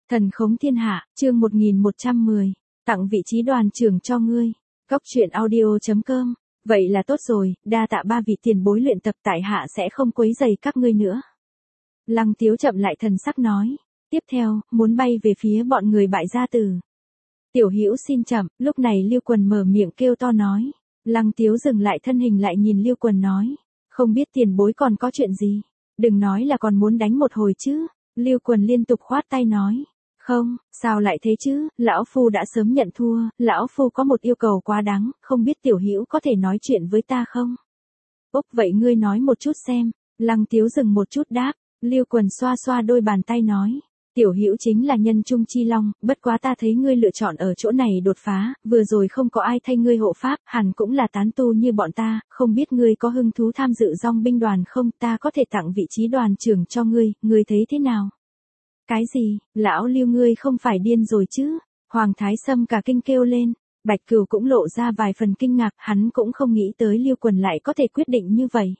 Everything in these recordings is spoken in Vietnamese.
Thần khống thiên hạ, chương 1110, tặng vị trí đoàn trưởng cho ngươi. Góc truyện audio.com. Vậy là tốt rồi, đa tạ ba vị tiền bối luyện tập, tại hạ sẽ không quấy rầy các ngươi nữa. Lăng Tiếu chậm lại thần sắc nói. Tiếp theo, muốn bay về phía bọn người Bại Gia Tử. Tiểu Hữu xin chậm, lúc này Lưu Quần mở miệng kêu to nói. Lăng Tiếu dừng lại thân hình lại nhìn Lưu Quần nói. Không biết tiền bối còn có chuyện gì? Đừng nói là còn muốn đánh một hồi chứ. Lưu Quần liên tục khoát tay nói. Không, sao lại thế chứ, lão phu đã sớm nhận thua, lão phu có một yêu cầu quá đáng, không biết tiểu hữu có thể nói chuyện với ta không? Úc, vậy ngươi nói một chút xem. Lăng Tiếu dừng một chút đáp. Lưu Quần xoa xoa đôi bàn tay nói. Tiểu hữu chính là nhân trung chi long, bất quá ta thấy ngươi lựa chọn ở chỗ này đột phá, vừa rồi không có ai thay ngươi hộ pháp, hẳn cũng là tán tu như bọn ta, không biết ngươi có hứng thú tham dự dòng binh đoàn không, ta có thể tặng vị trí đoàn trưởng cho ngươi thấy thế nào? Cái gì, lão Lưu ngươi không phải điên rồi chứ? Hoàng Thái Sâm cả kinh kêu lên, Bạch Cửu cũng lộ ra vài phần kinh ngạc, hắn cũng không nghĩ tới Lưu Quần lại có thể quyết định như vậy.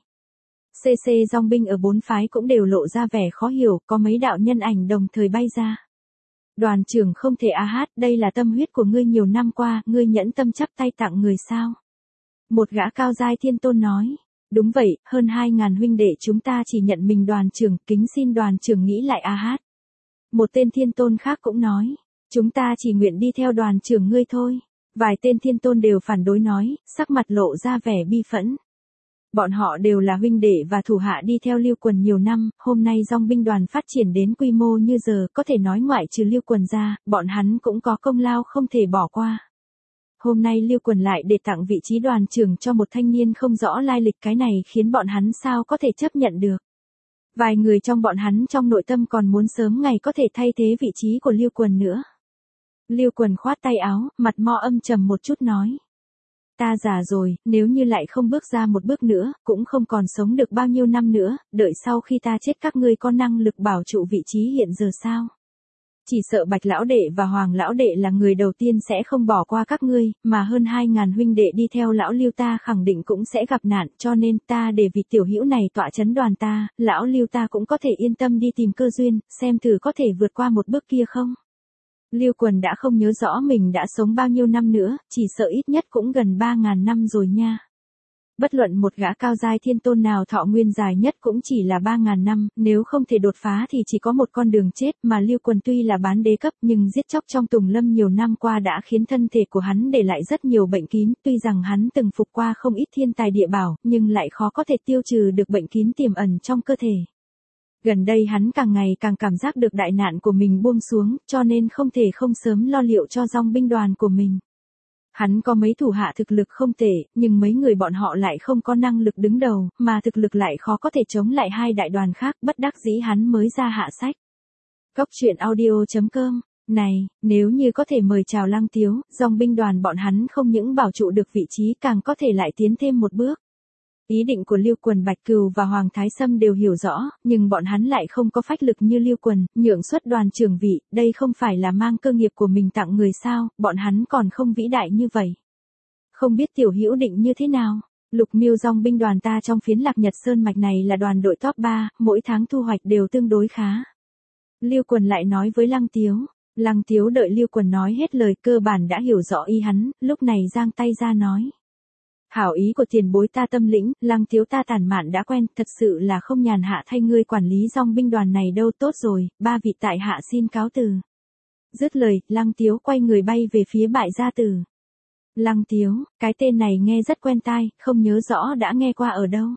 CC dòng binh ở bốn phái cũng đều lộ ra vẻ khó hiểu, có mấy đạo nhân ảnh đồng thời bay ra. Đoàn trưởng không thể đây là tâm huyết của ngươi nhiều năm qua, ngươi nhẫn tâm chắp tay tặng người sao? Một gã cao giai thiên tôn nói. Đúng vậy, hơn 2.000 huynh đệ chúng ta chỉ nhận mình đoàn trưởng, kính xin đoàn trưởng nghĩ lại Một tên thiên tôn khác cũng nói. Chúng ta chỉ nguyện đi theo đoàn trưởng ngươi thôi. Vài tên thiên tôn đều phản đối nói, sắc mặt lộ ra vẻ bi phẫn. Bọn họ đều là huynh đệ và thủ hạ đi theo Lưu Quần nhiều năm, hôm nay dòng binh đoàn phát triển đến quy mô như giờ, có thể nói ngoại trừ Lưu Quần ra, bọn hắn cũng có công lao không thể bỏ qua. Hôm nay Lưu Quần lại để tặng vị trí đoàn trưởng cho một thanh niên không rõ lai lịch, cái này khiến bọn hắn sao có thể chấp nhận được. Vài người trong bọn hắn trong nội tâm còn muốn sớm ngày có thể thay thế vị trí của Lưu Quần nữa. Lưu Quần khoát tay áo, mặt mo âm trầm một chút nói. Ta già rồi, nếu như lại không bước ra một bước nữa, cũng không còn sống được bao nhiêu năm nữa, đợi sau khi ta chết các ngươi có năng lực bảo trụ vị trí hiện giờ sao? Chỉ sợ Bạch Lão Đệ và Hoàng Lão Đệ là người đầu tiên sẽ không bỏ qua các ngươi, mà hơn 2.000 huynh đệ đi theo Lão Lưu ta khẳng định cũng sẽ gặp nạn, cho nên ta để vị tiểu hữu này tọa chấn đoàn ta, Lão Lưu ta cũng có thể yên tâm đi tìm cơ duyên, xem thử có thể vượt qua một bước kia không? Lưu Quần đã không nhớ rõ mình đã sống bao nhiêu năm nữa, chỉ sợ ít nhất cũng gần 3.000 năm rồi nha. Bất luận một gã cao giai thiên tôn nào thọ nguyên dài nhất cũng chỉ là 3.000 năm, nếu không thể đột phá thì chỉ có một con đường chết, mà Lưu Quần tuy là bán đế cấp nhưng giết chóc trong Tùng Lâm nhiều năm qua đã khiến thân thể của hắn để lại rất nhiều bệnh kín, tuy rằng hắn từng phục qua không ít thiên tài địa bảo, nhưng lại khó có thể tiêu trừ được bệnh kín tiềm ẩn trong cơ thể. Gần đây hắn càng ngày càng cảm giác được đại nạn của mình buông xuống, cho nên không thể không sớm lo liệu cho dòng binh đoàn của mình. Hắn có mấy thủ hạ thực lực không tệ, nhưng mấy người bọn họ lại không có năng lực đứng đầu, mà thực lực lại khó có thể chống lại hai đại đoàn khác, bất đắc dĩ hắn mới ra hạ sách. Góc truyện audio.com. Này, nếu như có thể mời chào Lăng Tiếu, dòng binh đoàn bọn hắn không những bảo trụ được vị trí càng có thể lại tiến thêm một bước. Ý định của Lưu Quần, Bạch Cửu và Hoàng Thái Sâm đều hiểu rõ, nhưng bọn hắn lại không có phách lực như Lưu Quần, nhượng xuất đoàn trưởng vị, đây không phải là mang cơ nghiệp của mình tặng người sao, bọn hắn còn không vĩ đại như vậy. Không biết tiểu hữu định như thế nào? Lục Miêu dòng binh đoàn ta trong phiến Lạc Nhật Sơn mạch này là đoàn đội top 3, mỗi tháng thu hoạch đều tương đối khá. Lưu Quần lại nói với Lăng Tiếu. Lăng Tiếu đợi Lưu Quần nói hết lời, cơ bản đã hiểu rõ ý hắn, lúc này giang tay ra nói. Hảo ý của tiền bối ta tâm lĩnh, Lăng Tiếu ta tản mạn đã quen, thật sự là không nhàn hạ thay ngươi quản lý dòng binh đoàn này đâu. Tốt rồi, ba vị tại hạ xin cáo từ. Dứt lời, Lăng Tiếu quay người bay về phía Bại Gia Tử. Lăng Tiếu, cái tên này nghe rất quen tai, không nhớ rõ đã nghe qua ở đâu.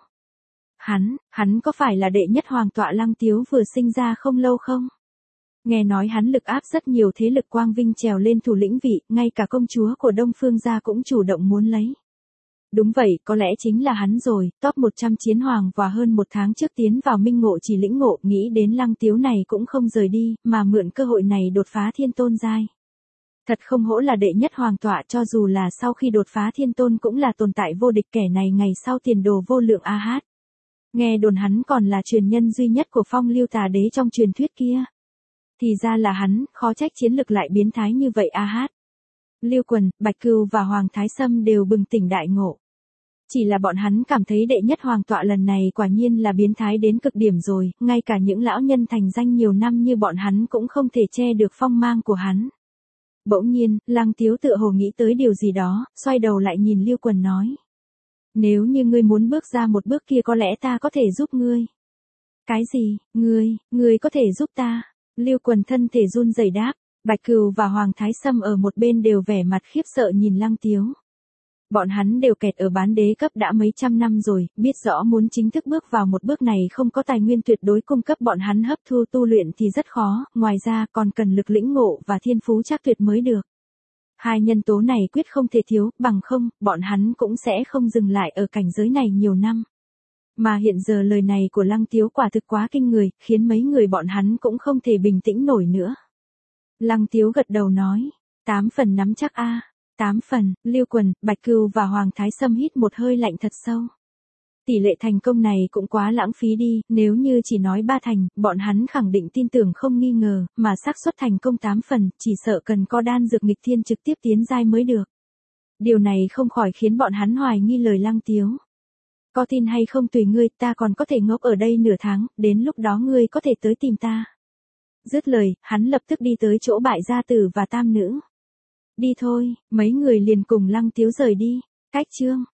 Hắn có phải là đệ nhất hoàng tọa Lăng Tiếu vừa sinh ra không lâu không? Nghe nói hắn lực áp rất nhiều thế lực quang vinh trèo lên thủ lĩnh vị, ngay cả công chúa của Đông Phương gia cũng chủ động muốn lấy. Đúng vậy, có lẽ chính là hắn rồi, top 100 chiến hoàng và hơn một tháng trước tiến vào minh ngộ chỉ lĩnh ngộ, nghĩ đến Lăng Tiếu này cũng không rời đi, mà mượn cơ hội này đột phá thiên tôn giai. Thật không hổ là đệ nhất hoàng tọa, cho dù là sau khi đột phá thiên tôn cũng là tồn tại vô địch, kẻ này ngày sau tiền đồ vô lượng Nghe đồn hắn còn là truyền nhân duy nhất của Phong Lưu Tà Đế trong truyền thuyết kia. Thì ra là hắn, khó trách chiến lực lại biến thái như vậy Lưu Quần, Bạch Cửu và Hoàng Thái Sâm đều bừng tỉnh đại ngộ. Chỉ là bọn hắn cảm thấy đệ nhất hoàng tọa lần này quả nhiên là biến thái đến cực điểm rồi, ngay cả những lão nhân thành danh nhiều năm như bọn hắn cũng không thể che được phong mang của hắn. Bỗng nhiên, Lăng Tiếu tựa hồ nghĩ tới điều gì đó, xoay đầu lại nhìn Lưu Quần nói. Nếu như ngươi muốn bước ra một bước kia có lẽ ta có thể giúp ngươi. Cái gì, ngươi có thể giúp ta? Lưu Quần thân thể run rẩy đáp. Bạch Cừu và Hoàng Thái Sâm ở một bên đều vẻ mặt khiếp sợ nhìn Lăng Tiếu. Bọn hắn đều kẹt ở bán đế cấp đã mấy trăm năm rồi, biết rõ muốn chính thức bước vào một bước này không có tài nguyên tuyệt đối cung cấp bọn hắn hấp thu tu luyện thì rất khó, ngoài ra còn cần lực lĩnh ngộ và thiên phú chắc tuyệt mới được. Hai nhân tố này quyết không thể thiếu, bằng không, bọn hắn cũng sẽ không dừng lại ở cảnh giới này nhiều năm. Mà hiện giờ lời này của Lăng Tiếu quả thực quá kinh người, khiến mấy người bọn hắn cũng không thể bình tĩnh nổi nữa. Lăng Tiếu gật đầu nói, 8 phần nắm chắc a. 8 phần, Lưu Quần, Bạch Cừu và Hoàng Thái Sâm hít một hơi lạnh thật sâu. Tỷ lệ thành công này cũng quá lãng phí đi, nếu như chỉ nói 3 thành, bọn hắn khẳng định tin tưởng không nghi ngờ, mà xác suất thành công 8 phần, chỉ sợ cần có đan dược nghịch thiên trực tiếp tiến giai mới được. Điều này không khỏi khiến bọn hắn hoài nghi lời Lăng Tiếu. Có tin hay không tùy ngươi, ta còn có thể ngốc ở đây nửa tháng, đến lúc đó ngươi có thể tới tìm ta. Dứt lời, hắn lập tức đi tới chỗ Bại Gia Tử và Tam Nữ. Đi thôi, mấy người liền cùng Lăng Tiếu rời đi. Cách chương